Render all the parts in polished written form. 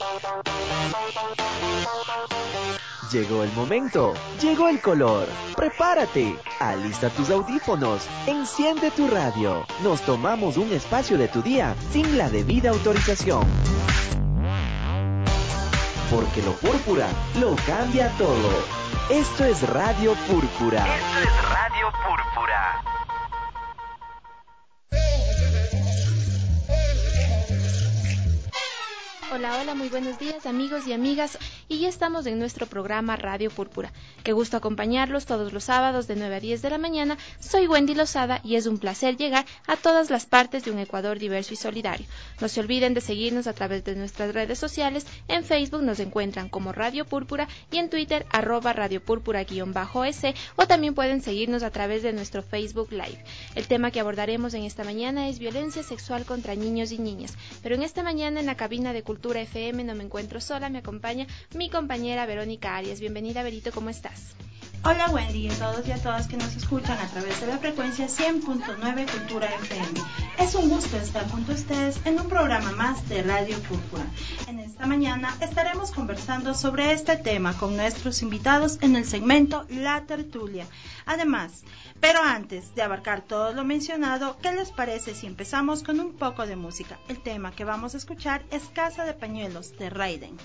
Llegó el momento, llegó el color. Prepárate, alista tus audífonos, enciende tu radio. Nos tomamos un espacio de tu día sin la debida autorización. Porque lo púrpura lo cambia todo. Esto es Radio Púrpura. Esto es Radio Púrpura. Hola, hola, muy buenos días amigos y amigas, y ya estamos en nuestro programa Radio Púrpura. Qué gusto acompañarlos todos los sábados de 9 a 10 de la mañana. Soy Wendy Lozada y es un placer llegar a todas las partes de un Ecuador diverso y solidario. No se olviden de seguirnos a través de nuestras redes sociales. En Facebook nos encuentran como Radio Púrpura y en Twitter @Radio Púrpura_S, o también pueden seguirnos a través de nuestro Facebook Live. El tema que abordaremos en esta mañana es violencia sexual contra niños y niñas, pero en esta mañana en la cabina de Cultura FM no me encuentro sola, me acompaña mi compañera Verónica Arias. Bienvenida, Verito, ¿cómo estás? Hola Wendy y a todos y a todas que nos escuchan a través de la frecuencia 100.9 Cultura FM. Es un gusto estar junto a ustedes en un programa más de Radio Púrpura. En esta mañana estaremos conversando sobre este tema con nuestros invitados en el segmento La Tertulia. Además, pero antes de abarcar todo lo mencionado, ¿qué les parece si empezamos con un poco de música? El tema que vamos a escuchar es Casa de Pañuelos de Raiden.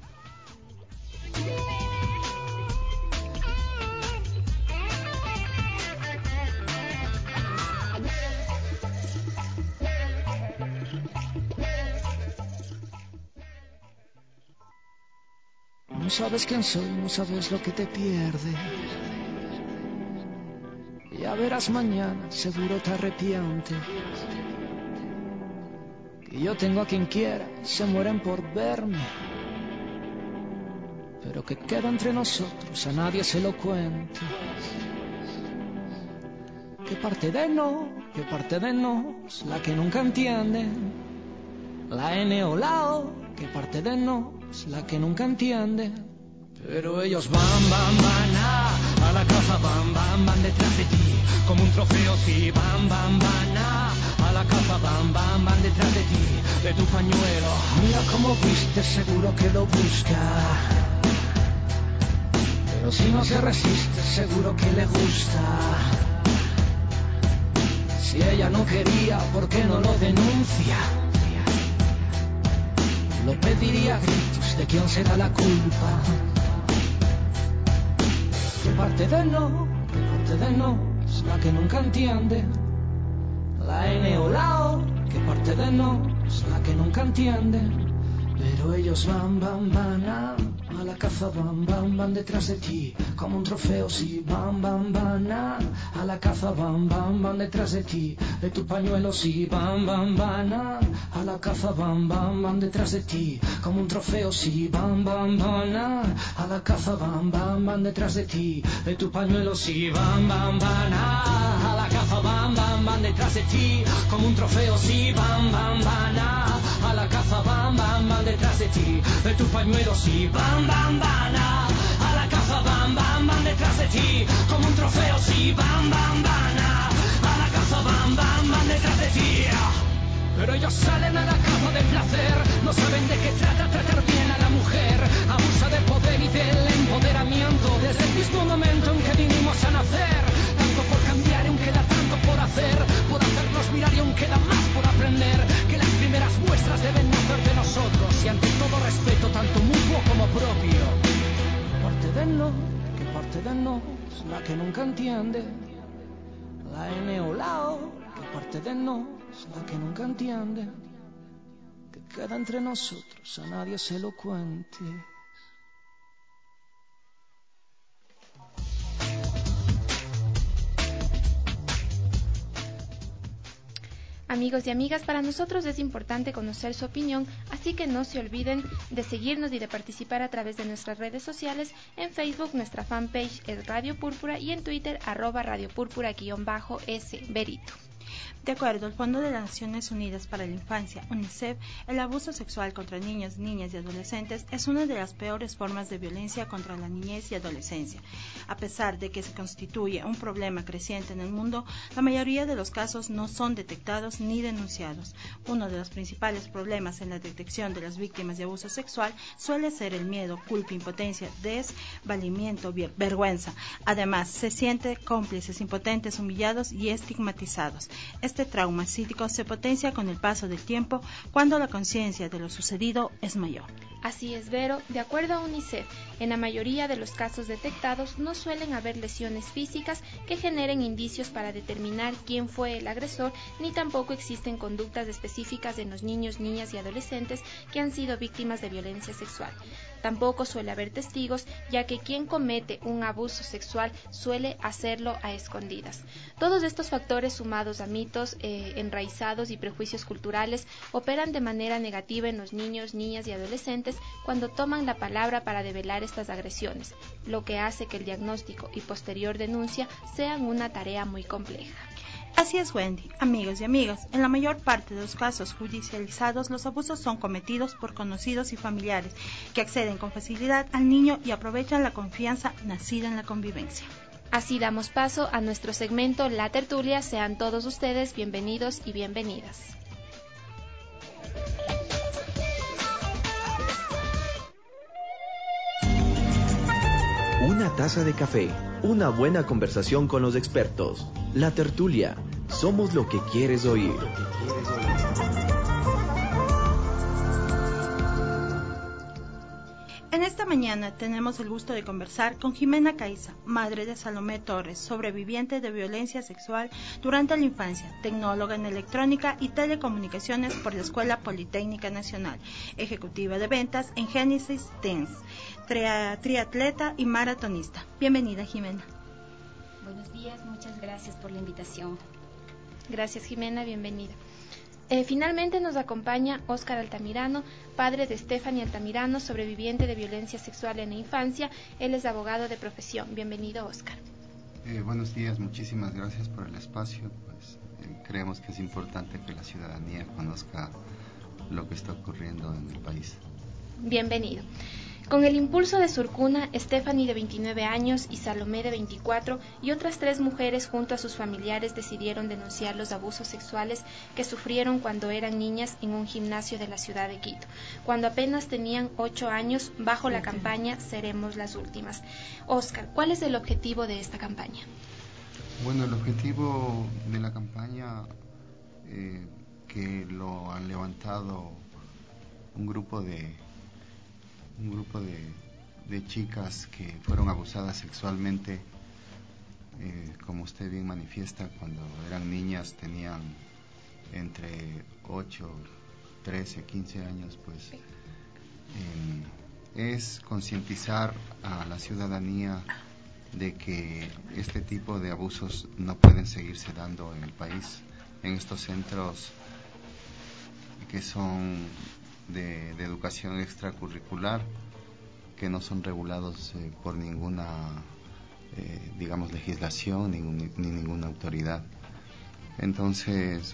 No sabes quién soy, no sabes lo que te pierdes. Ya verás mañana, seguro te arrepientes. Que yo tengo a quien quiera, se mueren por verme. Pero que queda entre nosotros, a nadie se lo cuente. Que parte de nos, la que nunca entienden. La N o la O, que parte de nos, la que nunca entienden. Pero ellos van a la caza, van detrás de ti, como un trofeo, sí, van a la caza, van detrás de ti, de tu pañuelo. Mira cómo viste, seguro que lo busca. Pero si no se resiste, seguro que le gusta. Si ella no quería, ¿por qué no lo denuncia? Lo pediría a gritos, ¿de quién será la culpa? Que parte de nos, la que nunca entiende. La N o la O, que parte de nos, la que nunca entiende. Pero ellos van a la caza, van detrás de ti, como un trofeo, sí, van a la caza, van detrás de ti, de tu pañuelo, sí, van a la caza, van detrás de ti, como un trofeo, sí, van a la caza, van detrás de ti, de tu pañuelo, sí, van a la caza, van detrás de ti, como un trofeo, sí, van a la caza, van detrás de ti, de tu pañuelo, sí, van a la caza, van detrás de ti, como un trofeo, sí, van a la caza, van detrás de ti. Pero ellos salen a la caza del placer, no saben de qué trata tratar bien a la mujer, abusa del poder y del empoderamiento, desde el mismo momento en que vinimos a nacer, tanto por cambiar y aún queda tanto por hacernos mirar y aún queda más por aprender, que las primeras muestras deben nacer de nosotros y ante todo respeto tanto mutuo como propio. Que parte de nos, la que nunca entiende, la N o la O, que parte de nos, la que nunca entiende, que queda entre nosotros, a nadie se lo cuente. Amigos y amigas, para nosotros es importante conocer su opinión, así que no se olviden de seguirnos y de participar a través de nuestras redes sociales. En Facebook nuestra fanpage es Radio Púrpura y en Twitter @Radio Púrpura_S. Verito. De acuerdo al Fondo de las Naciones Unidas para la Infancia, UNICEF, el abuso sexual contra niños, niñas y adolescentes es una de las peores formas de violencia contra la niñez y adolescencia. A pesar de que se constituye un problema creciente en el mundo, la mayoría de los casos no son detectados ni denunciados. Uno de los principales problemas en la detección de las víctimas de abuso sexual suele ser el miedo, culpa, impotencia, desvalimiento, vergüenza. Además, se siente cómplices, impotentes, humillados y estigmatizados. Este trauma psíquico se potencia con el paso del tiempo cuando la conciencia de lo sucedido es mayor. Así es, Vero. De acuerdo a UNICEF, en la mayoría de los casos detectados no suelen haber lesiones físicas que generen indicios para determinar quién fue el agresor, ni tampoco existen conductas específicas en los niños, niñas y adolescentes que han sido víctimas de violencia sexual. Tampoco suele haber testigos, ya que quien comete un abuso sexual suele hacerlo a escondidas. Todos estos factores, sumados a mitos enraizados y prejuicios culturales, operan de manera negativa en los niños, niñas y adolescentes cuando toman la palabra para develar estas agresiones, lo que hace que el diagnóstico y posterior denuncia sean una tarea muy compleja. Así es, Wendy. Amigos y amigas, en la mayor parte de los casos judicializados, los abusos son cometidos por conocidos y familiares que acceden con facilidad al niño y aprovechan la confianza nacida en la convivencia. Así damos paso a nuestro segmento La Tertulia. Sean todos ustedes bienvenidos y bienvenidas. Una taza de café, una buena conversación con los expertos. La Tertulia, somos lo que quieres oír. En esta mañana tenemos el gusto de conversar con Jimena Caiza, madre de Salomé Torres, sobreviviente de violencia sexual durante la infancia, tecnóloga en electrónica y telecomunicaciones por la Escuela Politécnica Nacional, ejecutiva de ventas en Genesis Dance, triatleta y maratonista. Bienvenida, Jimena. Buenos días, muchas gracias por la invitación. Gracias, Jimena, bienvenida. Finalmente nos acompaña Óscar Altamirano, padre de Stephanie Altamirano, sobreviviente de violencia sexual en la infancia. Él es abogado de profesión. Bienvenido, Óscar. Buenos días, muchísimas gracias por el espacio. Creemos que es importante que la ciudadanía conozca lo que está ocurriendo en el país. Bienvenido. Con el impulso de Surcuna, Stephanie de 29 años y Salomé de 24 y otras 3 mujeres junto a sus familiares decidieron denunciar los abusos sexuales que sufrieron cuando eran niñas en un gimnasio de la ciudad de Quito, cuando apenas tenían 8 años, bajo la campaña Seremos las Últimas. Óscar, ¿cuál es el objetivo de esta campaña? Bueno, el objetivo de la campaña que lo han levantado un grupo de chicas que fueron abusadas sexualmente, como usted bien manifiesta, cuando eran niñas, tenían entre 8, 13, 15 años, pues es concientizar a la ciudadanía de que este tipo de abusos no pueden seguirse dando en el país, en estos centros que son de educación extracurricular, que no son regulados por ninguna legislación ni ninguna autoridad. Entonces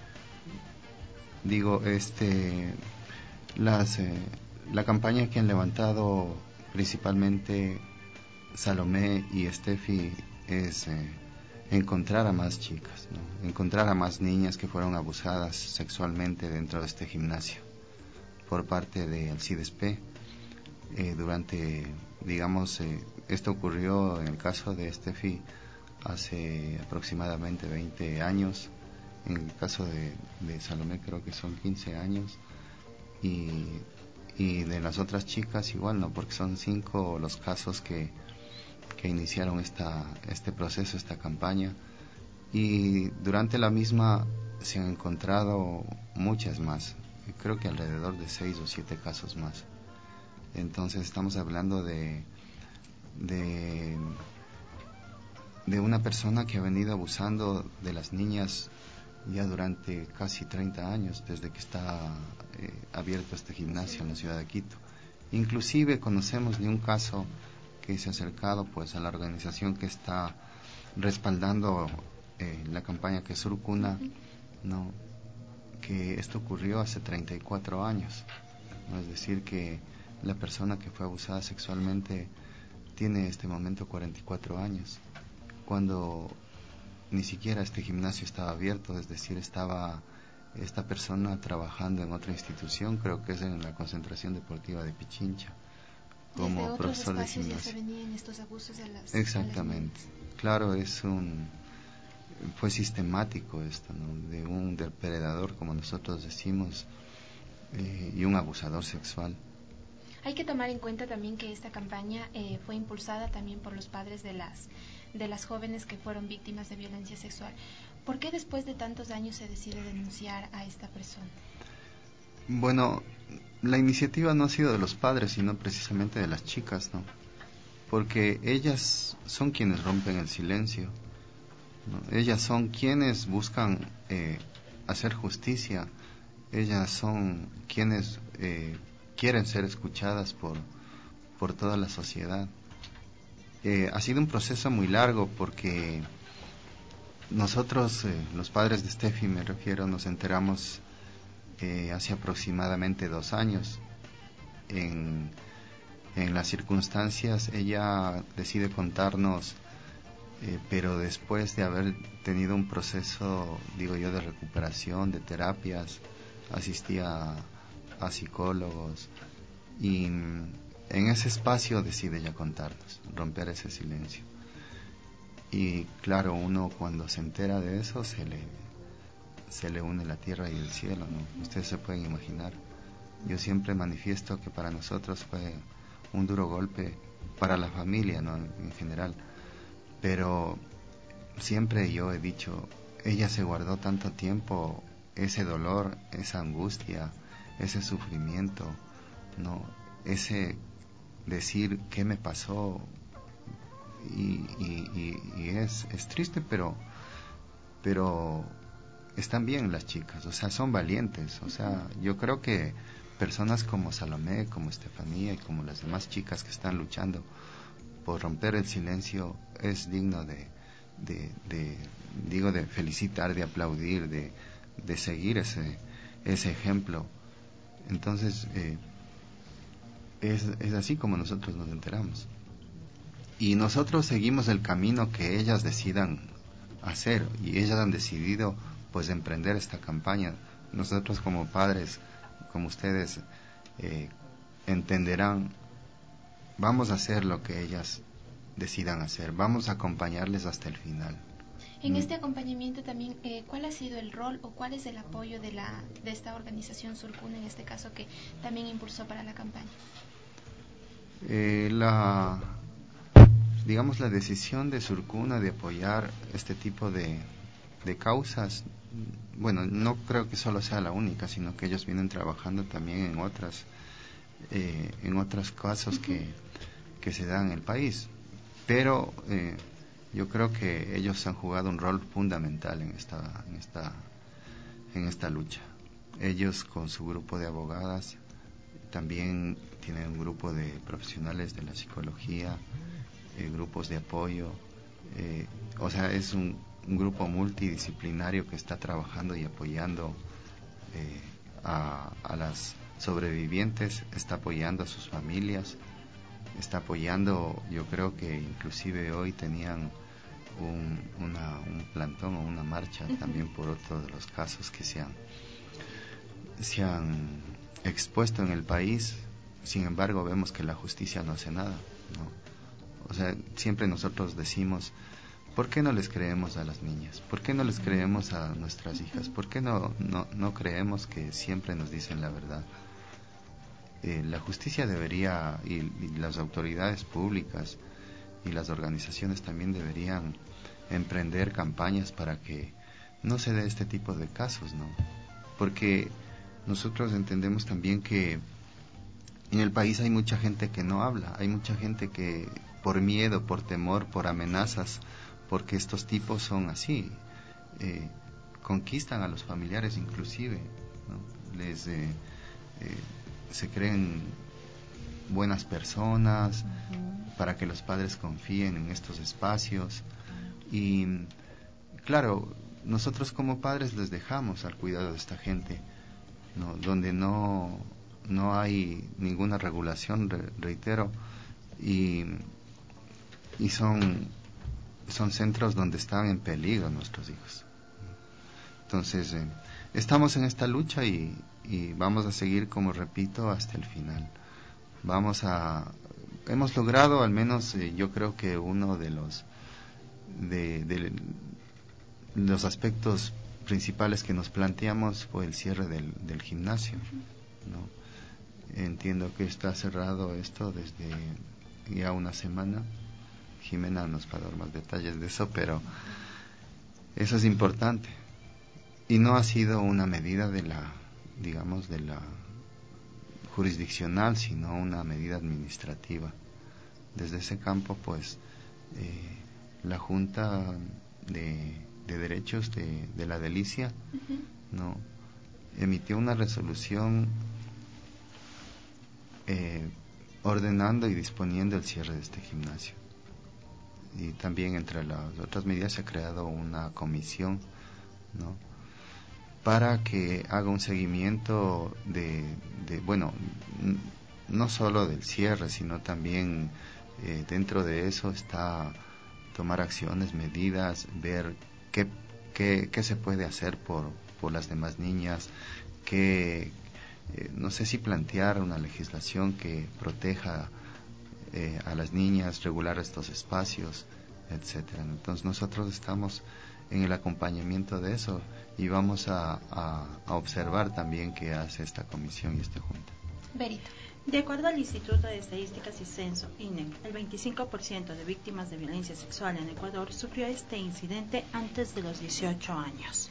la campaña que han levantado principalmente Salomé y Steffi es encontrar a más chicas, ¿no? Encontrar a más niñas que fueron abusadas sexualmente dentro de este gimnasio por parte del CIDESP. Esto ocurrió en el caso de Steffi hace aproximadamente 20 años, en el caso de Salomé creo que son 15 años, y de las otras chicas igual, ¿no? Porque son 5 los casos que iniciaron este proceso, esta campaña, y durante la misma se han encontrado muchas más, creo que alrededor de 6 o 7 casos más. Entonces estamos hablando de una persona que ha venido abusando de las niñas ya durante casi 30 años, desde que está abierto este gimnasio en la ciudad de Quito. Inclusive conocemos de un caso que se ha acercado pues a la organización que está respaldando la campaña que es Surcuna, ¿no? Que esto ocurrió hace 34 años, ¿no? Es decir, que la persona que fue abusada sexualmente tiene este momento 44 años, cuando ni siquiera este gimnasio estaba abierto, es decir, estaba esta persona trabajando en otra institución, creo que es en la Concentración Deportiva de Pichincha, como profesor de gimnasio. Ya se venían estos abusos Exactamente, claro, fue sistemático esto, ¿no? De un depredador, como nosotros decimos, y un abusador sexual. Hay que tomar en cuenta también que esta campaña fue impulsada también por los padres de las jóvenes que fueron víctimas de violencia sexual. ¿Por qué después de tantos años se decide denunciar a esta persona? Bueno, la iniciativa no ha sido de los padres, sino precisamente de las chicas, ¿no? Porque ellas son quienes rompen el silencio, ¿no? Ellas son quienes buscan hacer justicia, ellas son quienes quieren ser escuchadas por toda la sociedad. Ha sido un proceso muy largo porque nosotros, los padres de Steffi, me refiero, nos enteramos hace aproximadamente 2 años. En las circunstancias, ella decide contarnos, pero después de haber tenido un proceso, digo yo, de recuperación, de terapias, asistía a psicólogos, y en ese espacio decide ya contarnos, romper ese silencio. Y claro, uno cuando se entera de eso se le une la tierra y el cielo, ¿no? Ustedes se pueden imaginar. Yo siempre manifiesto que para nosotros fue un duro golpe, para la familia, ¿no? En general. Pero siempre yo he dicho, ella se guardó tanto tiempo ese dolor, esa angustia, ese sufrimiento, ¿no? Ese decir qué me pasó, y es triste, pero están bien las chicas, o sea, son valientes. O sea, yo creo que personas como Salomé, como Estefanía y como las demás chicas que están luchando por romper el silencio es digno de felicitar, de aplaudir, de seguir ese ejemplo. Entonces es así como nosotros nos enteramos, y nosotros seguimos el camino que ellas decidan hacer, y ellas han decidido pues emprender esta campaña. Nosotros como padres, como ustedes entenderán, vamos a hacer lo que ellas decidan hacer, vamos a acompañarles hasta el final. En este acompañamiento también, ¿cuál ha sido el rol o cuál es el apoyo de esta organización Surcuna, en este caso, que también impulsó para la campaña? La decisión de Surcuna de apoyar este tipo de causas, bueno, no creo que solo sea la única, sino que ellos vienen trabajando también en otros casos que se dan en el país, pero yo creo que ellos han jugado un rol fundamental en esta lucha. Ellos, con su grupo de abogadas, también tienen un grupo de profesionales de la psicología, grupos de apoyo, o sea, es un grupo multidisciplinario que está trabajando y apoyando a las sobrevivientes, está apoyando a sus familias, está apoyando. Yo creo que inclusive hoy tenían un plantón o una marcha también por otro de los casos que se han expuesto en el país. Sin embargo, vemos que la justicia no hace nada, ¿no? O sea, siempre nosotros decimos, ¿por qué no les creemos a las niñas? ¿Por qué no les creemos a nuestras hijas? ¿Por qué no creemos que siempre nos dicen la verdad? La justicia debería, y las autoridades públicas y las organizaciones también deberían emprender campañas para que no se dé este tipo de casos, ¿no? Porque nosotros entendemos también que en el país hay mucha gente que no habla, hay mucha gente que por miedo, por temor, por amenazas, porque estos tipos son así, conquistan a los familiares inclusive, ¿no? Se creen buenas personas para que los padres confíen en estos espacios, y claro, nosotros como padres les dejamos al cuidado de esta gente, ¿no? Donde no hay ninguna regulación, reitero, y son centros donde están en peligro nuestros hijos. Entonces, estamos en esta lucha y vamos a seguir, como repito, hasta el final. Hemos logrado, al menos yo creo que uno de los aspectos principales que nos planteamos fue el cierre del gimnasio, ¿no? Entiendo que está cerrado esto desde ya una semana. Jimena nos va a dar más detalles de eso, pero eso es importante. Y no ha sido una medida de la jurisdiccional, sino una medida administrativa. Desde ese campo, pues, la Junta de Derechos de la Delicia, ¿no?, emitió una resolución ordenando y disponiendo el cierre de este gimnasio. Y también, entre las otras medidas, se ha creado una comisión, ¿no?, para que haga un seguimiento no solo del cierre, sino también dentro de eso está tomar acciones, medidas, ver qué se puede hacer por las demás niñas, no sé si plantear una legislación que proteja a las niñas, regular estos espacios, etcétera. Entonces nosotros estamos en el acompañamiento de eso y vamos a observar también qué hace esta comisión y esta junta. Berito. De acuerdo al Instituto de Estadísticas y Censo, INE, el 25% de víctimas de violencia sexual en Ecuador sufrió este incidente antes de los 18 años.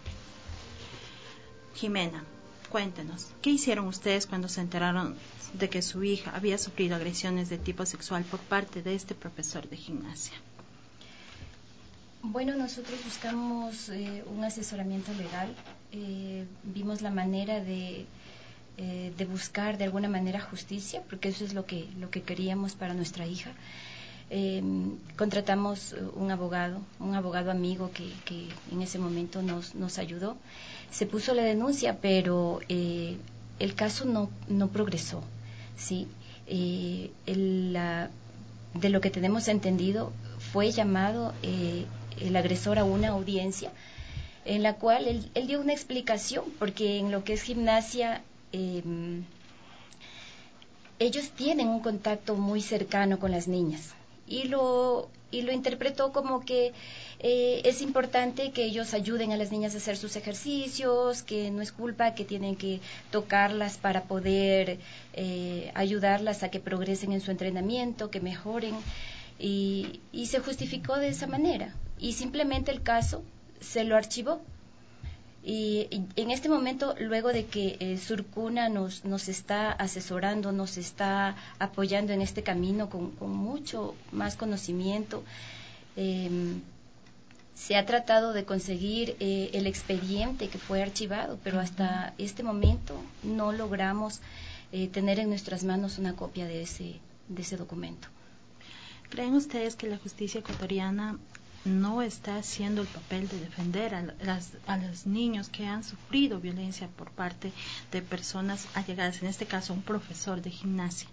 Jimena, cuéntenos, ¿qué hicieron ustedes cuando se enteraron de que su hija había sufrido agresiones de tipo sexual por parte de este profesor de gimnasia? Bueno, nosotros buscamos un asesoramiento legal, vimos la manera de buscar de alguna manera justicia, porque eso es lo que queríamos para nuestra hija. Contratamos un abogado amigo que en ese momento nos ayudó. Se puso la denuncia, pero el caso no progresó, ¿sí? De lo que tenemos entendido, fue llamado el agresor a una audiencia en la cual él dio una explicación, porque en lo que es gimnasia ellos tienen un contacto muy cercano con las niñas y lo interpretó como que es importante que ellos ayuden a las niñas a hacer sus ejercicios, que no es culpa, que tienen que tocarlas para poder ayudarlas a que progresen en su entrenamiento, que mejoren, y se justificó de esa manera y simplemente el caso se lo archivó. Y en este momento, luego de que Surcuna nos está asesorando, nos está apoyando en este camino con mucho más conocimiento, se ha tratado de conseguir el expediente que fue archivado, pero hasta este momento no logramos tener en nuestras manos una copia de ese documento. ¿Creen ustedes que la justicia ecuatoriana no está haciendo el papel de defender a los niños que han sufrido violencia por parte de personas allegadas, en este caso un profesor de gimnasia?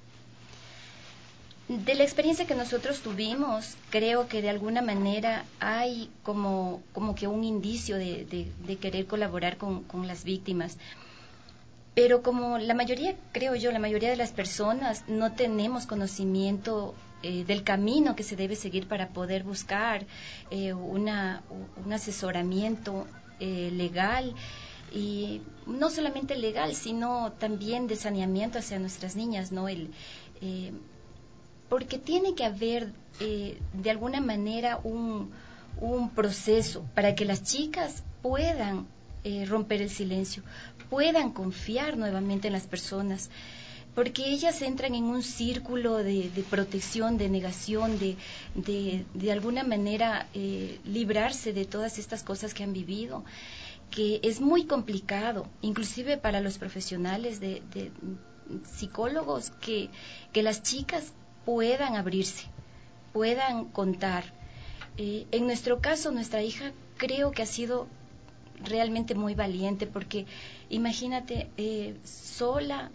De la experiencia que nosotros tuvimos, creo que de alguna manera hay como que un indicio de querer colaborar con las víctimas. Pero como la mayoría de las personas no tenemos conocimiento del camino que se debe seguir para poder buscar un asesoramiento legal, y no solamente legal, sino también de saneamiento hacia nuestras niñas, ¿no? Porque tiene que haber de alguna manera un proceso para que las chicas puedan romper el silencio, puedan confiar nuevamente en las personas, porque ellas entran en un círculo de protección, de negación, de alguna manera librarse de todas estas cosas que han vivido, que es muy complicado, inclusive para los profesionales de psicólogos, que las chicas puedan abrirse, puedan contar. En nuestro caso, nuestra hija creo que ha sido realmente muy valiente, porque imagínate, sola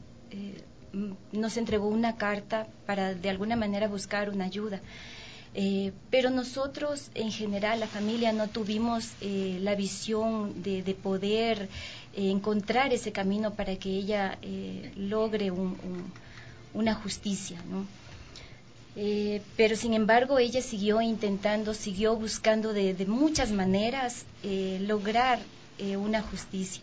nos entregó una carta para de alguna manera buscar una ayuda. Pero nosotros en general, la familia, no tuvimos la visión de poder encontrar ese camino para que ella logre una justicia, ¿no? Pero sin embargo ella siguió intentando, siguió buscando de muchas maneras lograr una justicia.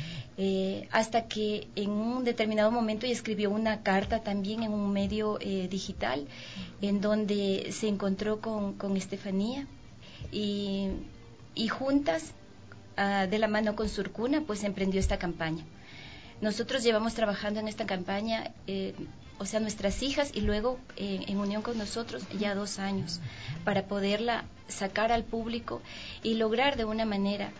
Hasta que en un determinado momento ella escribió una carta también en un medio digital, en donde se encontró con Estefanía y juntas, de la mano con Surcuna, pues emprendió esta campaña. Nosotros llevamos trabajando en esta campaña, o sea, nuestras hijas, y luego en unión con nosotros ya 2 años, para poderla sacar al público y lograr de una manera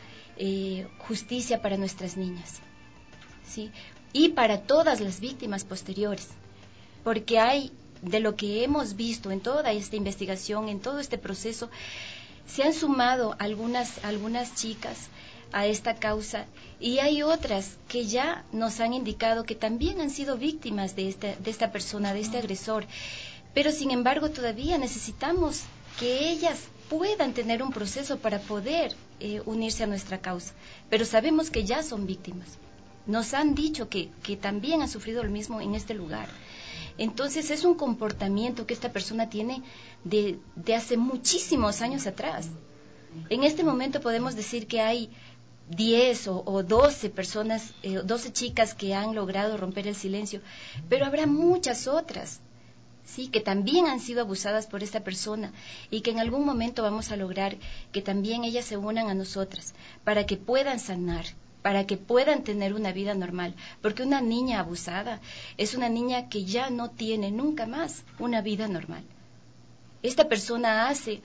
justicia para nuestras niñas, ¿sí? Y para todas las víctimas posteriores, porque hay, de lo que hemos visto en toda esta investigación, en todo este proceso, se han sumado algunas chicas a esta causa, y hay otras que ya nos han indicado que también han sido víctimas de esta persona, de este agresor, pero sin embargo todavía necesitamos que ellas puedan tener un proceso para poder unirse a nuestra causa, pero sabemos que ya son víctimas. Nos han dicho que también han sufrido lo mismo en este lugar. Entonces es un comportamiento que esta persona tiene de hace muchísimos años atrás. En este momento podemos decir que hay 10 o 12 personas, 12 chicas que han logrado romper el silencio, pero habrá muchas otras, sí, que también han sido abusadas por esta persona, y que en algún momento vamos a lograr que también ellas se unan a nosotras para que puedan sanar, para que puedan tener una vida normal, porque una niña abusada es una niña que ya no tiene nunca más una vida normal. Esta persona hace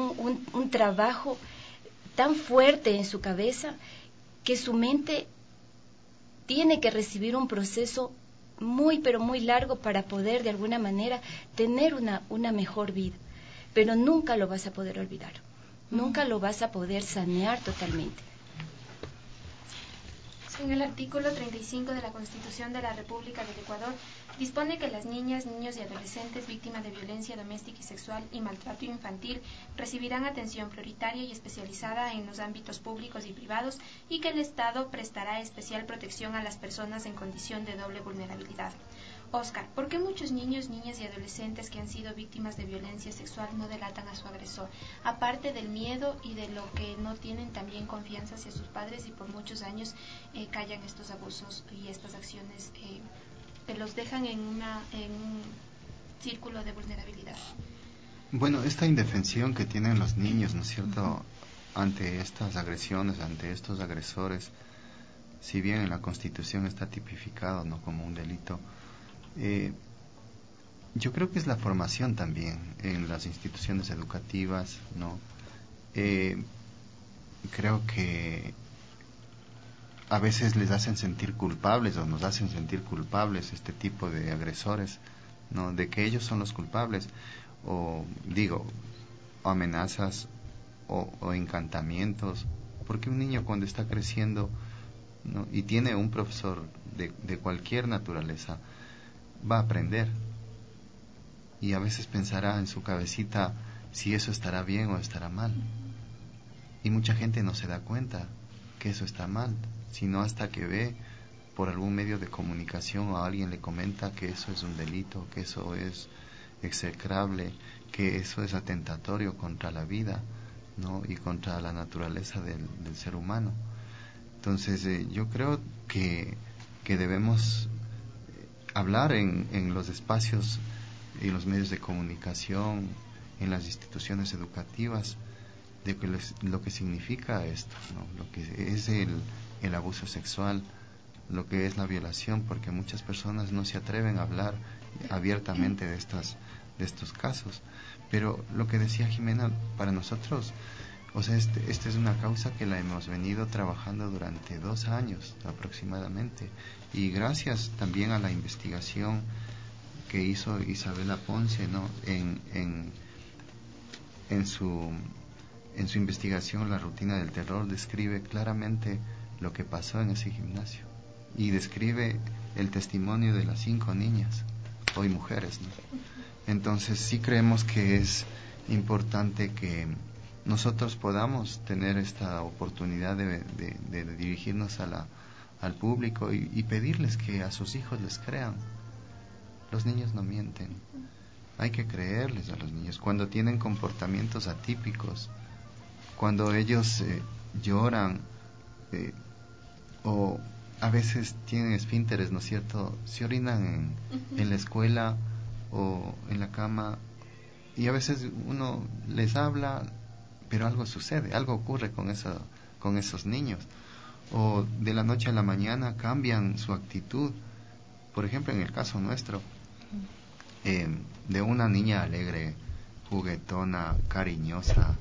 un trabajo tan fuerte en su cabeza que su mente tiene que recibir un proceso muy, pero muy largo para poder de alguna manera tener una mejor vida. Pero nunca lo vas a poder olvidar, nunca lo vas a poder sanear totalmente. En el artículo 35 de la Constitución de la República del Ecuador dispone que las niñas, niños y adolescentes víctimas de violencia doméstica y sexual y maltrato infantil recibirán atención prioritaria y especializada en los ámbitos públicos y privados, y que el Estado prestará especial protección a las personas en condición de doble vulnerabilidad. Oscar, ¿por qué muchos niños, niñas y adolescentes que han sido víctimas de violencia sexual no delatan a su agresor? Aparte del miedo y de lo que no tienen también confianza hacia sus padres, y por muchos años callan estos abusos y estas acciones que los dejan en un círculo de vulnerabilidad. Bueno, esta indefensión que tienen los niños, ¿no es cierto?, ante estas agresiones, ante estos agresores, si bien en la Constitución está tipificado, ¿no?, como un delito, yo creo que es la formación también en las instituciones educativas, ¿no? Creo que a veces les hacen sentir culpables, o nos hacen sentir culpables este tipo de agresores, ¿no?, de que ellos son los culpables, o digo, amenazas o encantamientos, porque un niño cuando está creciendo, ¿no?, y tiene un profesor de cualquier naturaleza, va a aprender, y a veces pensará en su cabecita si eso estará bien o estará mal, y mucha gente no se da cuenta que eso está mal, sino hasta que ve por algún medio de comunicación, o alguien le comenta que eso es un delito, que eso es execrable, que eso es atentatorio contra la vida, ¿no?, y contra la naturaleza del ser humano. Entonces yo creo que debemos hablar en los espacios, en los medios de comunicación, en las instituciones educativas, de lo que significa esto, ¿no?, lo que es el abuso sexual, lo que es la violación, porque muchas personas no se atreven a hablar abiertamente de estos casos. Pero lo que decía Jimena, para nosotros, o sea, esta es una causa que la hemos venido trabajando durante 2 años aproximadamente, y gracias también a la investigación que hizo Isabela Ponce, ¿no?, en en su investigación La rutina del terror describe claramente lo que pasó en ese gimnasio y describe el testimonio de las 5 niñas, hoy mujeres, ¿no? Entonces sí creemos que es importante que nosotros podamos tener esta oportunidad de dirigirnos al público y pedirles que a sus hijos les crean. Los niños no mienten, hay que creerles a los niños cuando tienen comportamientos atípicos, cuando ellos lloran o a veces tienen esfínteres, ¿no es cierto? Se orinan en la escuela o en la cama, y a veces uno les habla, pero algo sucede, algo ocurre con esos niños, o de la noche a la mañana cambian su actitud. Por ejemplo, en el caso nuestro, de una niña alegre, juguetona, cariñosa,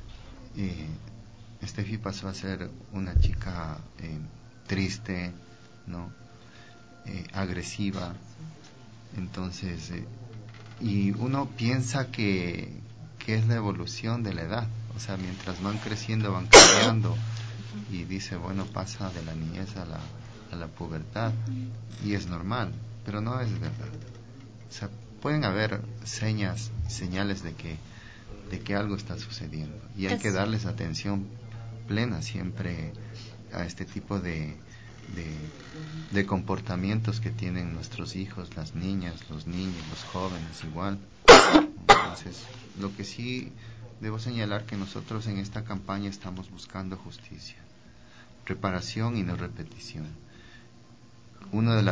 Steffi pasó a ser una chica triste, ¿no? Agresiva. Entonces, y uno piensa que es la evolución de la edad, o sea, mientras van creciendo van cambiando, y dice, bueno, pasa de la niñez a la pubertad, y es normal, pero no es verdad. O sea, pueden haber señales de que algo está sucediendo, y hay que darles atención plena siempre a este tipo de comportamientos que tienen nuestros hijos, las niñas, los niños, los jóvenes igual. Entonces, lo que sí debo señalar que nosotros en esta campaña estamos buscando justicia, reparación y no repetición. Uno de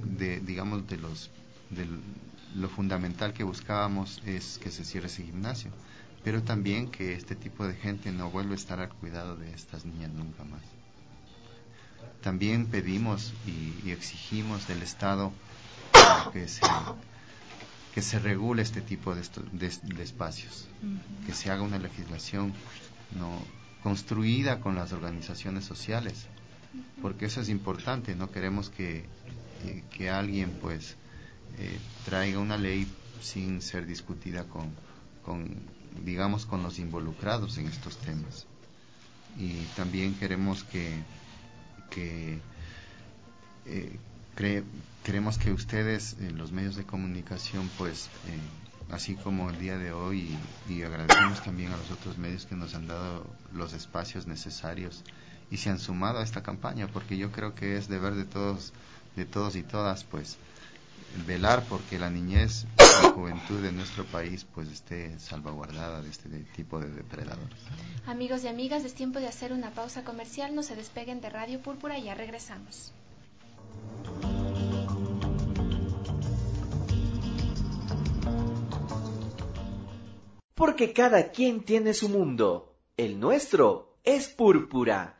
lo fundamental que buscábamos es que se cierre ese gimnasio, pero también que este tipo de gente no vuelva a estar al cuidado de estas niñas nunca más. También pedimos y exigimos del Estado que se regule este tipo de espacios, que se haga una legislación no construida con las organizaciones sociales, porque eso es importante. No queremos que alguien pues traiga una ley sin ser discutida con los involucrados en estos temas. Y también queremos queremos que ustedes, los medios de comunicación, pues así como el día de hoy, y agradecemos también a los otros medios que nos han dado los espacios necesarios y se han sumado a esta campaña, porque yo creo que es deber de todos y todas, pues velar porque la niñez y la juventud de nuestro país pues esté salvaguardada de este tipo de depredadores. Amigos y amigas, es tiempo de hacer una pausa comercial. No se despeguen de Radio Púrpura y ya regresamos. Porque cada quien tiene su mundo. El nuestro es Púrpura.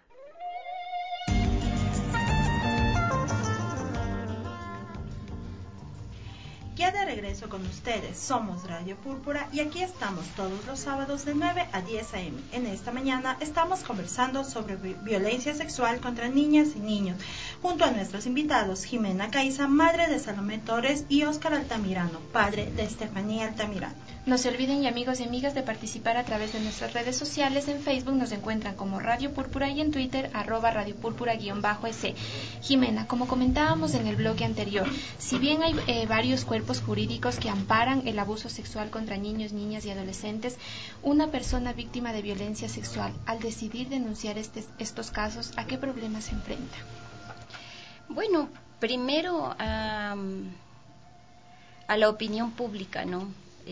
Ya de regreso con ustedes, somos Radio Púrpura y aquí estamos todos los sábados de 9 a 10 a.m. En esta mañana estamos conversando sobre violencia sexual contra niñas y niños, junto a nuestros invitados Jimena Caiza, madre de Salomé Torres, y Óscar Altamirano, padre de Estefanía Altamirano. No se olviden, amigos y amigas, de participar a través de nuestras redes sociales. En Facebook nos encuentran como Radio Púrpura y en Twitter @Radio Púrpura_es. Jimena, como comentábamos en el bloque anterior, si bien hay varios cuerpos jurídicos que amparan el abuso sexual contra niños, niñas y adolescentes, una persona víctima de violencia sexual, al decidir denunciar estos casos, ¿a qué problemas se enfrenta? Bueno, primero a la opinión pública, ¿no?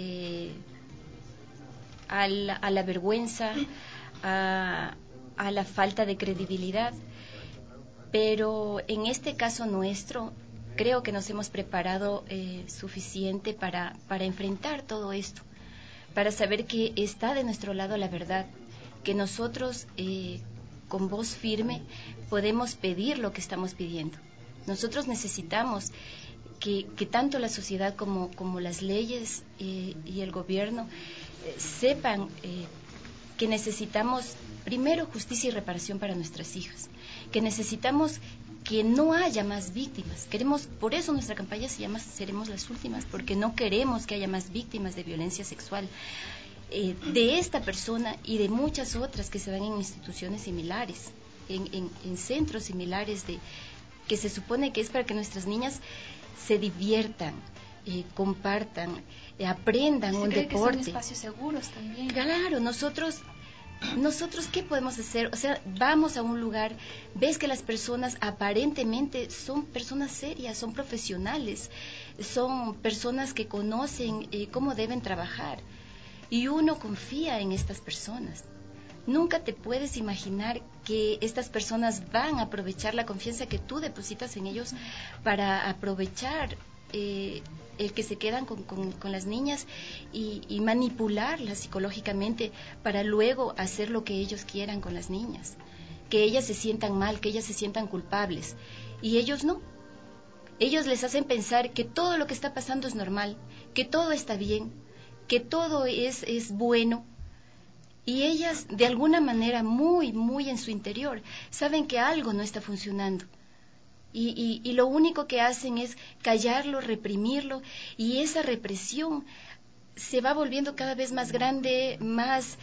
A la vergüenza, a la falta de credibilidad, pero en este caso nuestro creo que nos hemos preparado suficiente para enfrentar todo esto, para saber que está de nuestro lado la verdad, que nosotros con voz firme podemos pedir lo que estamos pidiendo. Nosotros necesitamos que tanto la sociedad como las leyes y el gobierno sepan que necesitamos primero justicia y reparación para nuestras hijas, que necesitamos que no haya más víctimas. Por eso nuestra campaña se llama Seremos las Últimas, porque no queremos que haya más víctimas de violencia sexual. de esta persona y de muchas otras que se van en instituciones similares, en centros similares que se supone que es para que nuestras niñas se diviertan, compartan, aprendan un deporte. Que son espacios seguros también. Claro, nosotros ¿qué podemos hacer? O sea, vamos a un lugar, ves que las personas aparentemente son personas serias, son profesionales, son personas que conocen cómo deben trabajar, y uno confía en estas personas. Nunca te puedes imaginar que estas personas van a aprovechar la confianza que tú depositas en ellos para aprovechar el que se quedan con las niñas y manipularlas psicológicamente para luego hacer lo que ellos quieran con las niñas, que ellas se sientan mal, que ellas se sientan culpables, y ellos no. Ellos les hacen pensar que todo lo que está pasando es normal, que todo está bien, que todo es bueno, y ellas de alguna manera muy, muy en su interior saben que algo no está funcionando. Y lo único que hacen es callarlo, reprimirlo, y esa represión se va volviendo cada vez más grande, más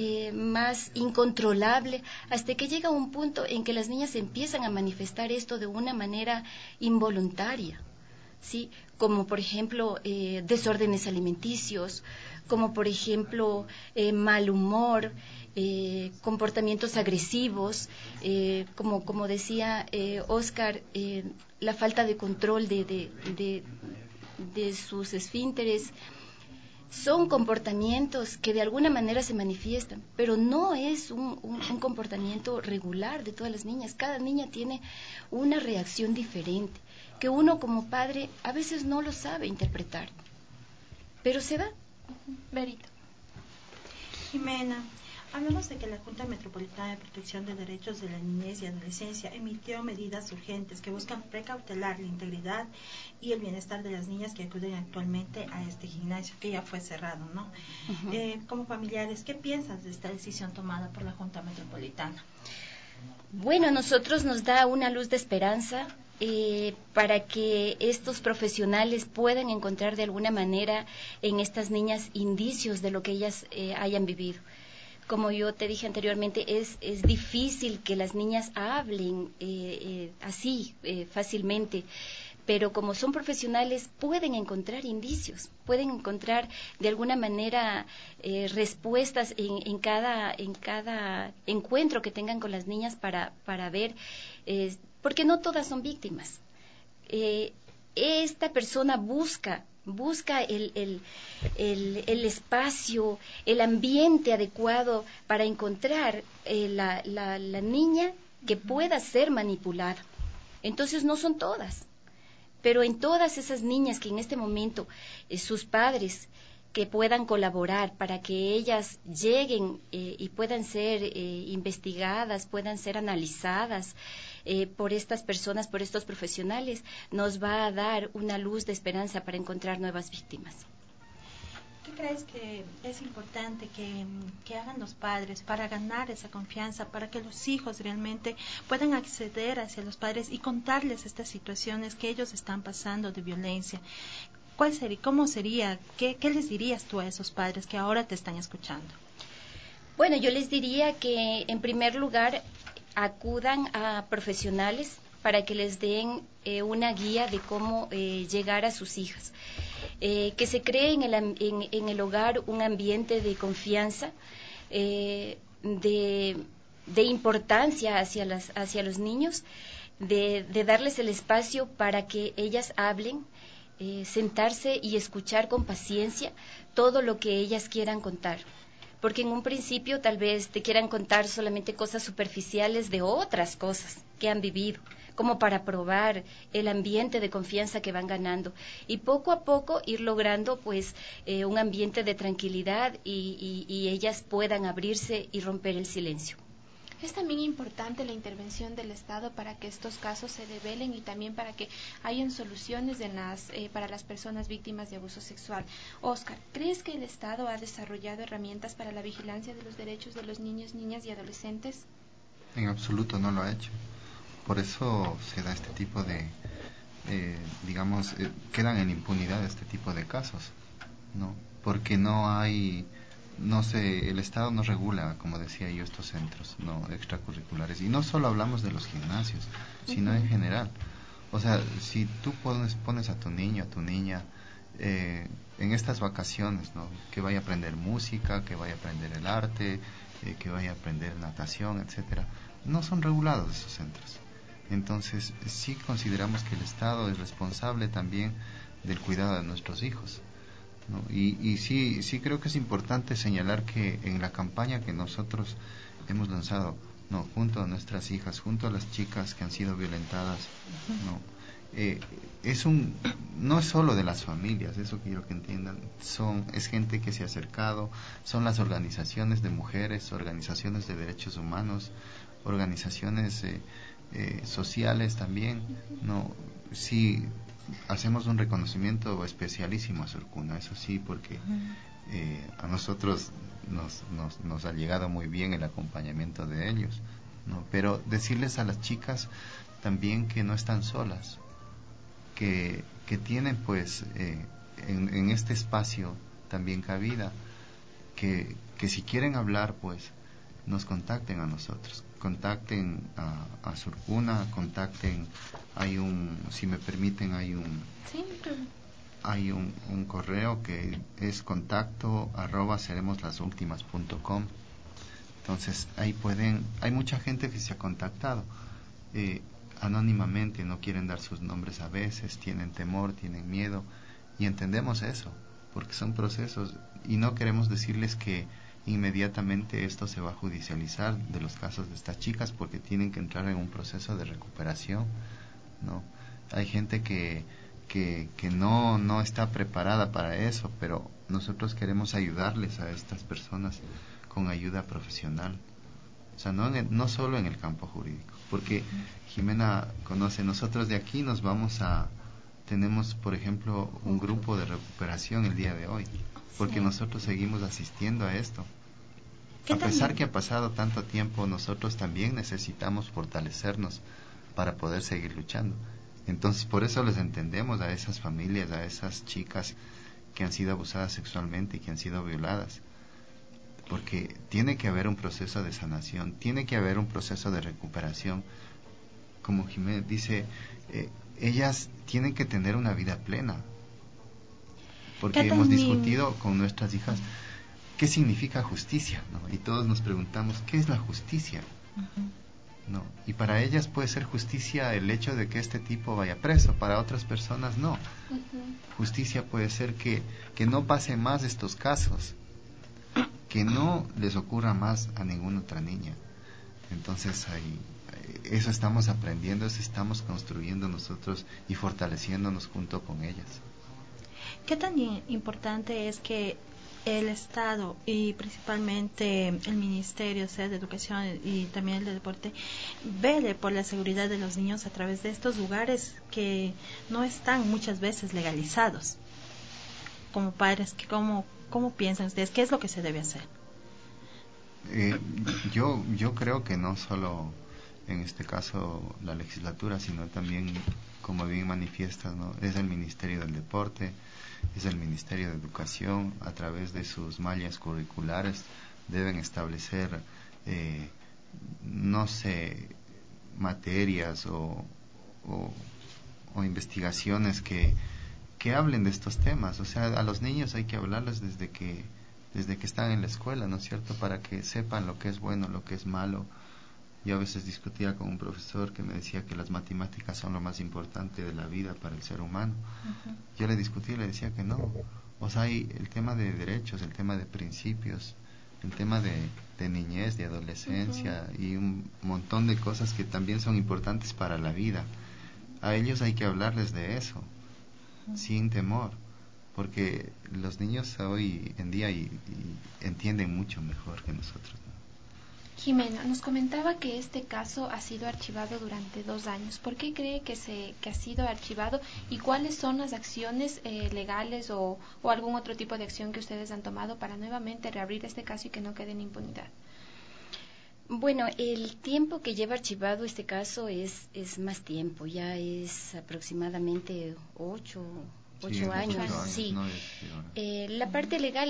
incontrolable, hasta que llega un punto en que las niñas empiezan a manifestar esto de una manera involuntaria, ¿sí? Como por ejemplo desórdenes alimenticios, como por ejemplo mal humor, comportamientos agresivos, como decía Oscar, la falta de control de sus esfínteres. Son comportamientos que de alguna manera se manifiestan, pero no es un comportamiento regular de todas las niñas. Cada niña tiene una reacción diferente, que uno como padre a veces no lo sabe interpretar, pero se da. Berito. Jimena, hablamos de que la Junta Metropolitana de Protección de Derechos de la Niñez y Adolescencia emitió medidas urgentes que buscan precautelar la integridad y el bienestar de las niñas que acuden actualmente a este gimnasio, que ya fue cerrado, ¿no? Uh-huh. Como familiares, ¿qué piensas de esta decisión tomada por la Junta Metropolitana? Bueno, a nosotros nos da una luz de esperanza para que estos profesionales puedan encontrar de alguna manera en estas niñas indicios de lo que ellas hayan vivido. Como yo te dije anteriormente, es difícil que las niñas hablen así fácilmente, pero como son profesionales pueden encontrar indicios, pueden encontrar de alguna manera respuestas en cada encuentro que tengan con las niñas para ver, porque no todas son víctimas. Esta persona busca el espacio, el ambiente adecuado para encontrar la niña que pueda ser manipulada. Entonces no son todas, pero en todas esas niñas que en este momento sus padres que puedan colaborar para que ellas lleguen y puedan ser investigadas, puedan ser analizadas por estas personas, por estos profesionales, nos va a dar una luz de esperanza para encontrar nuevas víctimas. ¿Qué crees que es importante que hagan los padres para ganar esa confianza, para que los hijos realmente puedan acceder hacia los padres y contarles estas situaciones que ellos están pasando de violencia? ¿Cuál sería, cómo sería, qué les dirías tú a esos padres que ahora te están escuchando? Bueno, yo les diría que en primer lugar acudan a profesionales para que les den una guía de cómo llegar a sus hijas. Que se cree en el hogar un ambiente de confianza, de importancia hacia los niños, de darles el espacio para que ellas hablen, sentarse y escuchar con paciencia todo lo que ellas quieran contar. Porque en un principio tal vez te quieran contar solamente cosas superficiales de otras cosas que han vivido, como para probar el ambiente de confianza que van ganando, y poco a poco ir logrando pues un ambiente de tranquilidad y ellas puedan abrirse y romper el silencio. Es también importante la intervención del Estado para que estos casos se develen y también para que hayan soluciones para las personas víctimas de abuso sexual. Oscar, ¿crees que el Estado ha desarrollado herramientas para la vigilancia de los derechos de los niños, niñas y adolescentes? En absoluto no lo ha hecho. Por eso se da este tipo de, quedan en impunidad este tipo de casos, ¿no? Porque no hay no sé, el Estado no regula, como decía yo, estos centros no extracurriculares. Y no solo hablamos de los gimnasios, sino en general. O sea, si tú pones a tu niño, a tu niña, en estas vacaciones, ¿no? Que vaya a aprender música, que vaya a aprender el arte, que vaya a aprender natación, etcétera, no son regulados esos centros. Entonces, sí consideramos que el Estado es responsable también del cuidado de nuestros hijos, ¿no? Y sí creo que es importante señalar que en la campaña que nosotros hemos lanzado, ¿no? Junto a nuestras hijas, junto a las chicas que han sido violentadas, ¿no? No es solo de las familias, eso quiero que entiendan, es gente que se ha acercado, son las organizaciones de mujeres, organizaciones de derechos humanos, organizaciones sociales también, ¿no? Sí, hacemos un reconocimiento especialísimo a Surcuna, eso sí, porque a nosotros nos ha llegado muy bien el acompañamiento de ellos, ¿no? Pero decirles a las chicas también que no están solas, que tienen pues en este espacio también cabida, que si quieren hablar pues nos contacten a nosotros, contacten a Surcuna, contacten, si me permiten, hay un correo que es contacto@seremoslasultimas.com. Entonces ahí hay mucha gente que se ha contactado anónimamente, no quieren dar sus nombres a veces, tienen temor, tienen miedo, y entendemos eso, porque son procesos, y no queremos decirles que inmediatamente esto se va a judicializar de los casos de estas chicas, porque tienen que entrar en un proceso de recuperación, ¿no? Hay gente que no está preparada para eso, pero nosotros queremos ayudarles a estas personas con ayuda profesional. O sea, no solo en el campo jurídico, porque Jimena conoce, nosotros de aquí tenemos, por ejemplo, un grupo de recuperación el día de hoy, porque nosotros seguimos asistiendo a esto. A pesar que ha pasado tanto tiempo, nosotros también necesitamos fortalecernos para poder seguir luchando. Entonces, por eso les entendemos a esas familias, a esas chicas que han sido abusadas sexualmente y que han sido violadas. Porque tiene que haber un proceso de sanación, tiene que haber un proceso de recuperación. Como Jiménez dice, ellas tienen que tener una vida plena. Porque hemos discutido con nuestras hijas qué significa justicia, ¿no? Y todos nos preguntamos, ¿qué es la justicia? ¿No? Y para ellas puede ser justicia el hecho de que este tipo vaya preso, para otras personas no. Justicia puede ser que no pase más estos casos, que no les ocurra más a ninguna otra niña. Entonces eso estamos aprendiendo, eso estamos construyendo nosotros y fortaleciéndonos junto con ellas. ¿Qué tan importante es que el Estado y principalmente el Ministerio, sea de Educación y también el de Deporte, vele por la seguridad de los niños a través de estos lugares que no están muchas veces legalizados? Como padres, ¿cómo piensan ustedes? ¿Qué es lo que se debe hacer? Yo creo que no solo en este caso la legislatura, sino también, como bien manifiestas, ¿no? Es el Ministerio del Deporte, es el Ministerio de Educación, a través de sus mallas curriculares deben establecer materias o investigaciones que hablen de estos temas. O sea, a los niños hay que hablarles desde que están en la escuela, ¿no es cierto?, para que sepan lo que es bueno, lo que es malo. Yo a veces discutía con un profesor que me decía que las matemáticas son lo más importante de la vida para el ser humano. Yo le discutí y le decía que no. O sea, hay el tema de derechos, el tema de principios, el tema de niñez, de adolescencia y un montón de cosas que también son importantes para la vida. A ellos hay que hablarles de eso, sin temor, porque los niños hoy en día entienden mucho mejor que nosotros, ¿no? Jimena, nos comentaba que este caso ha sido archivado durante 2 años. ¿Por qué cree que ha sido archivado y cuáles son las acciones legales o algún otro tipo de acción que ustedes han tomado para nuevamente reabrir este caso y que no quede en impunidad? Bueno, el tiempo que lleva archivado este caso es más tiempo, ya es aproximadamente 8 años. Sí. La parte legal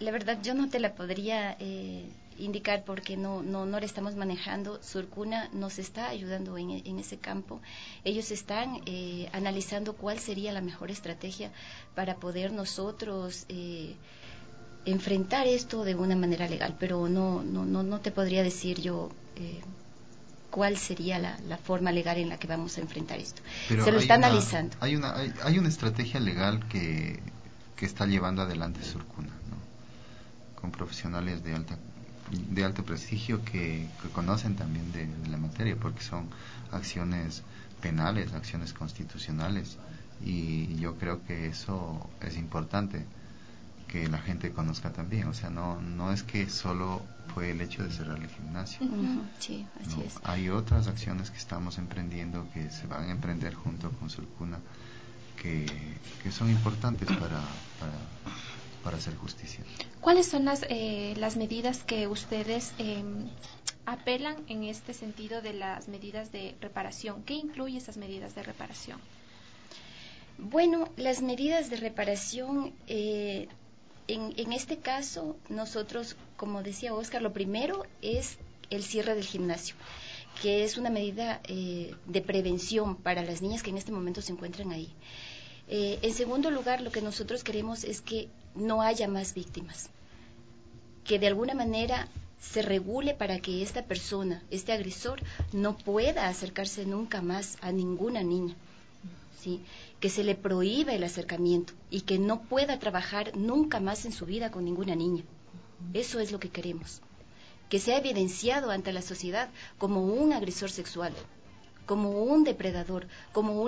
La verdad yo no te la podría indicar porque no la estamos manejando. Surcuna nos está ayudando en ese campo. Ellos están analizando cuál sería la mejor estrategia para poder nosotros enfrentar esto de una manera legal, pero no te podría decir yo cuál sería la forma legal en la que vamos a enfrentar esto. Pero se lo está analizando. Hay una estrategia legal que está llevando adelante Surcuna, ¿no? Con profesionales de alto prestigio que conocen también de la materia, porque son acciones penales, acciones constitucionales, y yo creo que eso es importante que la gente conozca también. O sea, no es que solo fue el hecho de cerrar el gimnasio. Sí, así es. Hay otras acciones que estamos emprendiendo, que se van a emprender junto con Surcuna, que son importantes para hacer justicia. ¿Cuáles son las medidas que ustedes apelan en este sentido de las medidas de reparación? ¿Qué incluye esas medidas de reparación? Bueno, las medidas de reparación, en este caso, nosotros, como decía Oscar, lo primero es el cierre del gimnasio, que es una medida de prevención para las niñas que en este momento se encuentran ahí. En segundo lugar, lo que nosotros queremos es que no haya más víctimas, que de alguna manera se regule para que esta persona, este agresor, no pueda acercarse nunca más a ninguna niña, ¿sí? Que se le prohíba el acercamiento y que no pueda trabajar nunca más en su vida con ninguna niña. Eso es lo que queremos, que sea evidenciado ante la sociedad como un agresor sexual, como un depredador, como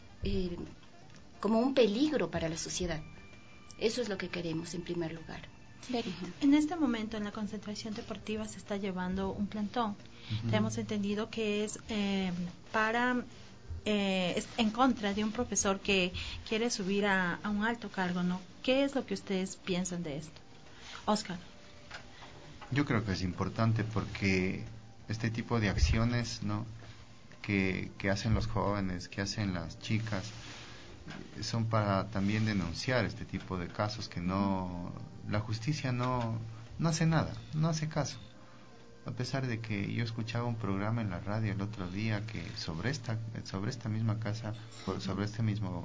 un peligro para la sociedad. Eso es lo que queremos en primer lugar. En este momento en la concentración deportiva se está llevando un plantón. Tenemos entendido que es es en contra de un profesor que quiere subir a un alto cargo, ¿no? ¿Qué es lo que ustedes piensan de esto? Oscar. Yo creo que es importante porque este tipo de acciones, ¿no?, que hacen los jóvenes, que hacen las chicas, son para también denunciar este tipo de casos que la justicia no hace nada, no hace caso. A pesar de que yo escuchaba un programa en la radio el otro día que sobre esta misma casa, sobre este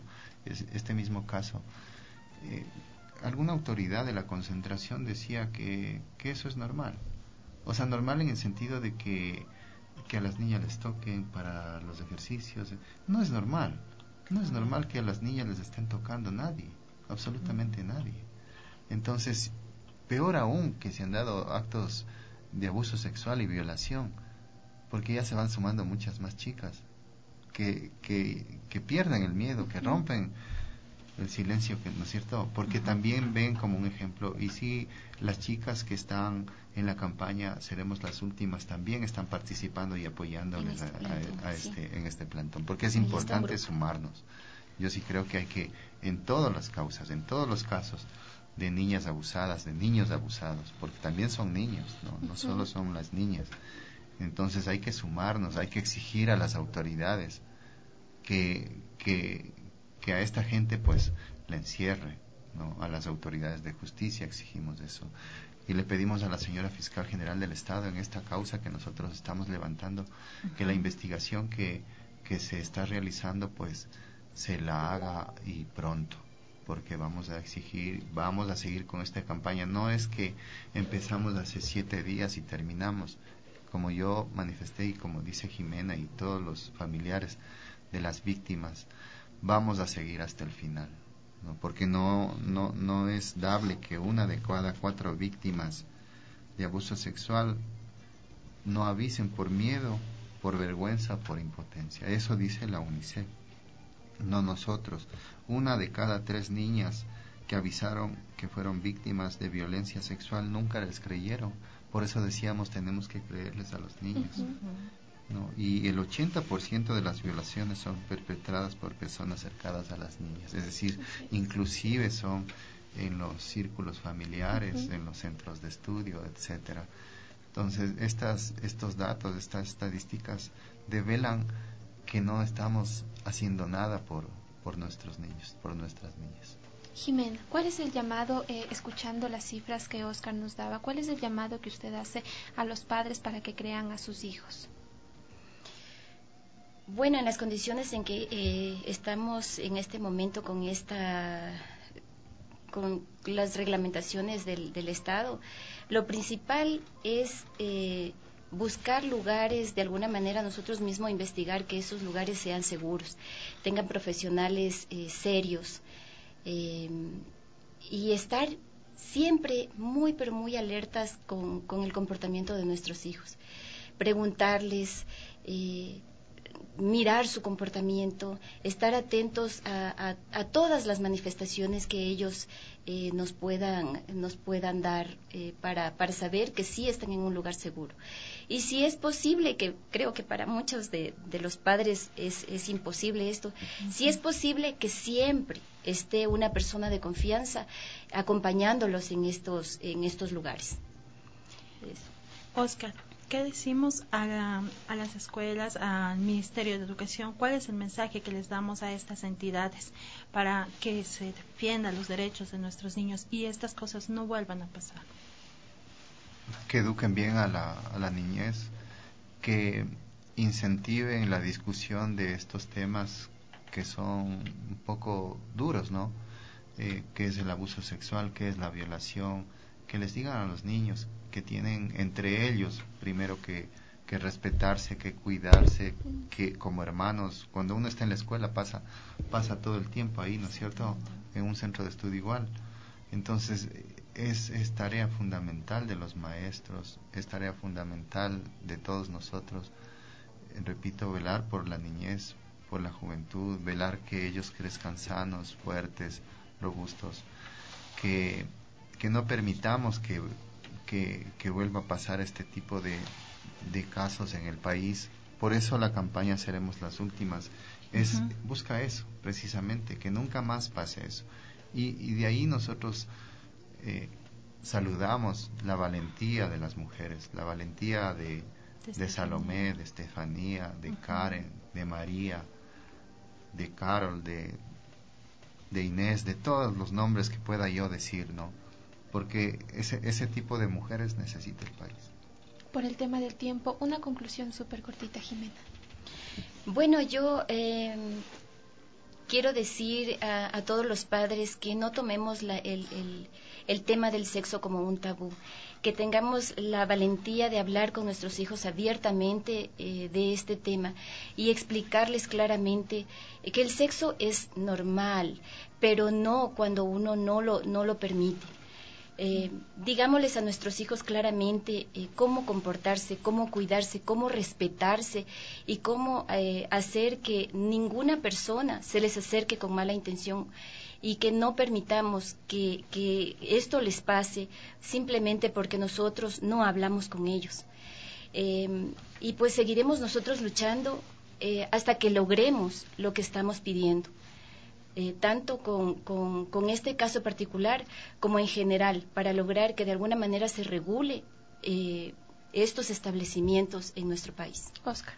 mismo caso, alguna autoridad de la concentración decía que eso es normal. O sea, normal en el sentido de que a las niñas les toquen para los ejercicios. No es normal. No es normal que a las niñas les estén tocando nadie, absolutamente nadie. Entonces, peor aún que se han dado actos de abuso sexual y violación, porque ya se van sumando muchas más chicas que pierden el miedo, que rompen el silencio, ¿no es cierto? Porque también ven como un ejemplo, y sí, las chicas que están en la campaña Seremos las Últimas también están participando y apoyándoles en este plantón, porque es importante sumarnos. Yo sí creo que hay que, en todas las causas, en todos los casos de niñas abusadas, de niños abusados, porque también son niños, no solo son las niñas. Entonces hay que sumarnos, hay que exigir a las autoridades que a esta gente pues la encierre, ¿no? A las autoridades de justicia exigimos eso, y le pedimos a la señora fiscal general del Estado en esta causa que nosotros estamos levantando, que la investigación que se está realizando pues se la haga y pronto, porque vamos a seguir con esta campaña. No es que empezamos hace 7 días y terminamos, como yo manifesté y como dice Jimena y todos los familiares de las víctimas. Vamos a seguir hasta el final, ¿no? Porque no es dable que una de cada 4 víctimas de abuso sexual no avisen por miedo, por vergüenza, por impotencia. Eso dice la UNICEF, no nosotros. 1 de cada 3 niñas que avisaron que fueron víctimas de violencia sexual nunca les creyeron. Por eso decíamos, tenemos que creerles a los niños. ¿No? Y el 80% de las violaciones son perpetradas por personas cercanas a las niñas, es decir, inclusive son en los círculos familiares, en los centros de estudio, etcétera. Entonces, estos datos, estas estadísticas develan que no estamos haciendo nada por nuestros niños, por nuestras niñas. Jimena, ¿cuál es el llamado, escuchando las cifras que Oscar nos daba, cuál es el llamado que usted hace a los padres para que crean a sus hijos? Bueno, en las condiciones en que estamos en este momento con las reglamentaciones del Estado, lo principal es buscar lugares, de alguna manera nosotros mismos investigar que esos lugares sean seguros, tengan profesionales serios, y estar siempre muy, pero muy alertas con el comportamiento de nuestros hijos. Preguntarles, mirar su comportamiento, estar atentos a todas las manifestaciones que ellos nos puedan dar para saber que sí están en un lugar seguro. Y si es posible, que creo que para muchos de los padres es imposible esto, si es posible que siempre esté una persona de confianza acompañándolos en estos lugares. Oscar, ¿qué decimos a las escuelas, al Ministerio de Educación? ¿Cuál es el mensaje que les damos a estas entidades para que se defiendan los derechos de nuestros niños y estas cosas no vuelvan a pasar? Que eduquen bien a la niñez, que incentiven la discusión de estos temas que son un poco duros, ¿no? ¿Qué es el abuso sexual? ¿Qué es la violación? Que les digan a los niños que tienen entre ellos primero que respetarse, que cuidarse, que como hermanos, cuando uno está en la escuela pasa todo el tiempo ahí, ¿no es cierto? En un centro de estudio igual. Entonces es tarea fundamental de los maestros, es tarea fundamental de todos nosotros, repito, velar por la niñez, por la juventud, velar que ellos crezcan sanos, fuertes, robustos, que no permitamos que vuelva a pasar este tipo de casos en el país. Por eso la campaña Seremos las Últimas busca eso, precisamente, que nunca más pase eso. Y de ahí nosotros saludamos la valentía de las mujeres, la valentía de Salomé, de Estefanía, de Karen, de María, de Carol, de Inés, de todos los nombres que pueda yo decir, ¿no? Porque ese tipo de mujeres necesita el país. Por el tema del tiempo, una conclusión súper cortita, Jimena. Bueno, yo quiero decir a todos los padres que no tomemos el tema del sexo como un tabú, que tengamos la valentía de hablar con nuestros hijos abiertamente de este tema y explicarles claramente que el sexo es normal, pero no cuando uno no lo permite. Digámosles a nuestros hijos claramente cómo comportarse, cómo cuidarse, cómo respetarse y cómo hacer que ninguna persona se les acerque con mala intención y que no permitamos que esto les pase simplemente porque nosotros no hablamos con ellos. Y pues seguiremos nosotros luchando hasta que logremos lo que estamos pidiendo. Tanto con este caso particular como en general, para lograr que de alguna manera se regule estos establecimientos en nuestro país. Oscar.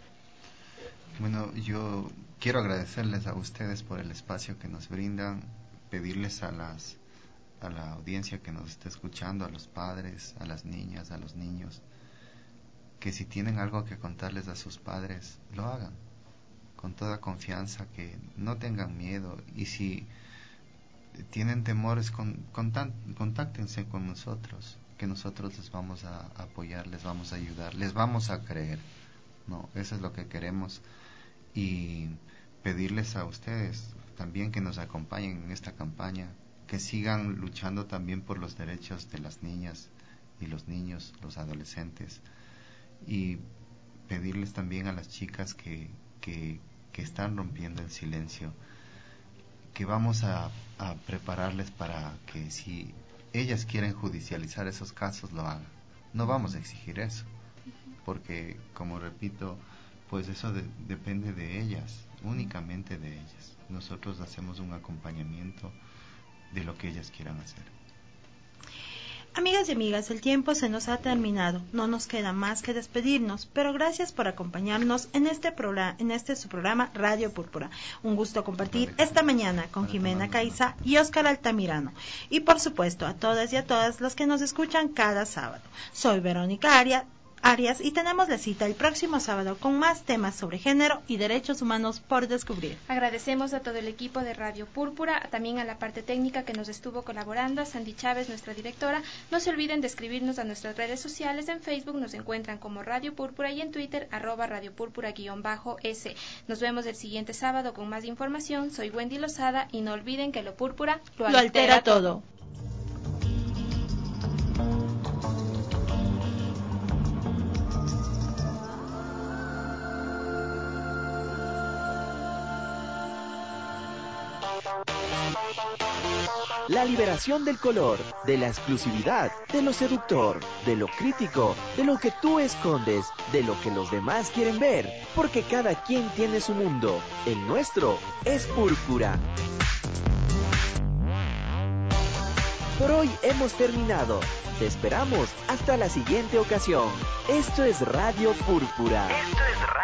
Bueno, yo quiero agradecerles a ustedes por el espacio que nos brindan, pedirles a la audiencia que nos está escuchando, a los padres, a las niñas, a los niños, que si tienen algo que contarles a sus padres, lo hagan con toda confianza, que no tengan miedo, y si tienen temores, contáctense con nosotros, que nosotros les vamos a apoyar, les vamos a ayudar, les vamos a creer, ¿no? Eso es lo que queremos, y pedirles a ustedes también que nos acompañen en esta campaña, que sigan luchando también por los derechos de las niñas y los niños, los adolescentes, y pedirles también a las chicas que están rompiendo el silencio, que vamos a prepararles para que si ellas quieren judicializar esos casos, lo hagan. No vamos a exigir eso, porque, como repito, pues eso depende de ellas, únicamente de ellas. Nosotros hacemos un acompañamiento de lo que ellas quieran hacer. Amigas y amigas, el tiempo se nos ha terminado, no nos queda más que despedirnos, pero gracias por acompañarnos en este su programa Radio Púrpura. Un gusto compartir esta mañana con Jimena Caiza y Óscar Altamirano. Y por supuesto a todas y a todas los que nos escuchan cada sábado. Soy Verónica Arias y tenemos la cita el próximo sábado con más temas sobre género y derechos humanos por descubrir. Agradecemos a todo el equipo de Radio Púrpura, también a la parte técnica que nos estuvo colaborando, a Sandy Chávez, nuestra directora. No se olviden de escribirnos a nuestras redes sociales. En Facebook nos encuentran como Radio Púrpura y en Twitter @radiopúrpura_s. Nos vemos el siguiente sábado con más información. Soy Wendy Lozada y no olviden que lo púrpura lo altera todo. La liberación del color, de la exclusividad, de lo seductor, de lo crítico, de lo que tú escondes, de lo que los demás quieren ver, porque cada quien tiene su mundo. El nuestro es púrpura. Por hoy hemos terminado. Te esperamos hasta la siguiente ocasión. Esto es Radio Púrpura.